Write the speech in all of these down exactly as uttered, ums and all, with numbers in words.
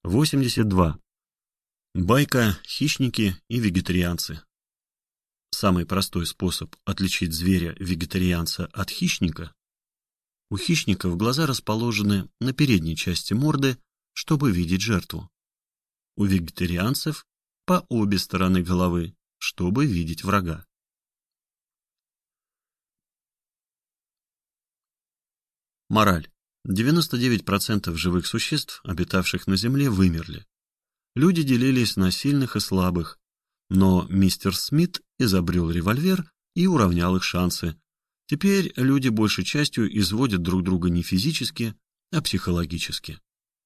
восемьдесят два. Байка «Хищники и вегетарианцы». Самый простой способ отличить зверя-вегетарианца от хищника — у хищников глаза расположены на передней части морды, чтобы видеть жертву. У вегетарианцев — по обе стороны головы, чтобы видеть врага. Мораль. девяносто девять процентов живых существ, обитавших на Земле, вымерли. Люди делились на сильных и слабых, но мистер Смит изобрел револьвер и уравнял их шансы. Теперь люди большей частью изводят друг друга не физически, а психологически.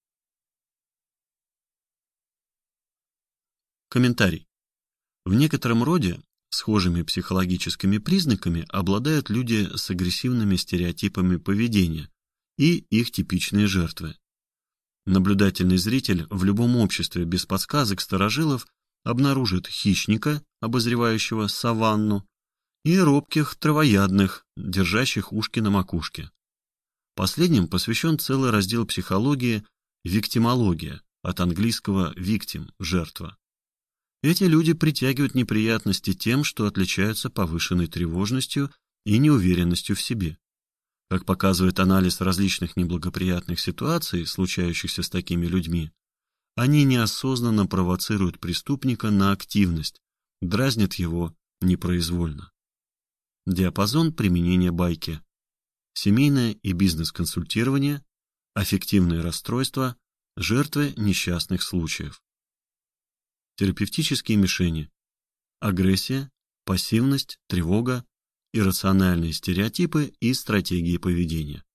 Комментарий. В некотором роде схожими психологическими признаками обладают люди с агрессивными стереотипами поведения и их типичные жертвы. Наблюдательный зритель в любом обществе без подсказок старожилов обнаружит хищника, обозревающего саванну, и робких травоядных, держащих ушки на макушке. Последним посвящен целый раздел психологии «виктимология», от английского «victim» – «жертва». Эти люди притягивают неприятности тем, что отличаются повышенной тревожностью и неуверенностью в себе. Как показывает анализ различных неблагоприятных ситуаций, случающихся с такими людьми, они неосознанно провоцируют преступника на активность, дразнят его непроизвольно. Диапазон применения байки. Семейное и бизнес-консультирование, аффективные расстройства, жертвы несчастных случаев. Терапевтические мишени. Агрессия, пассивность, тревога, иррациональные стереотипы и стратегии поведения.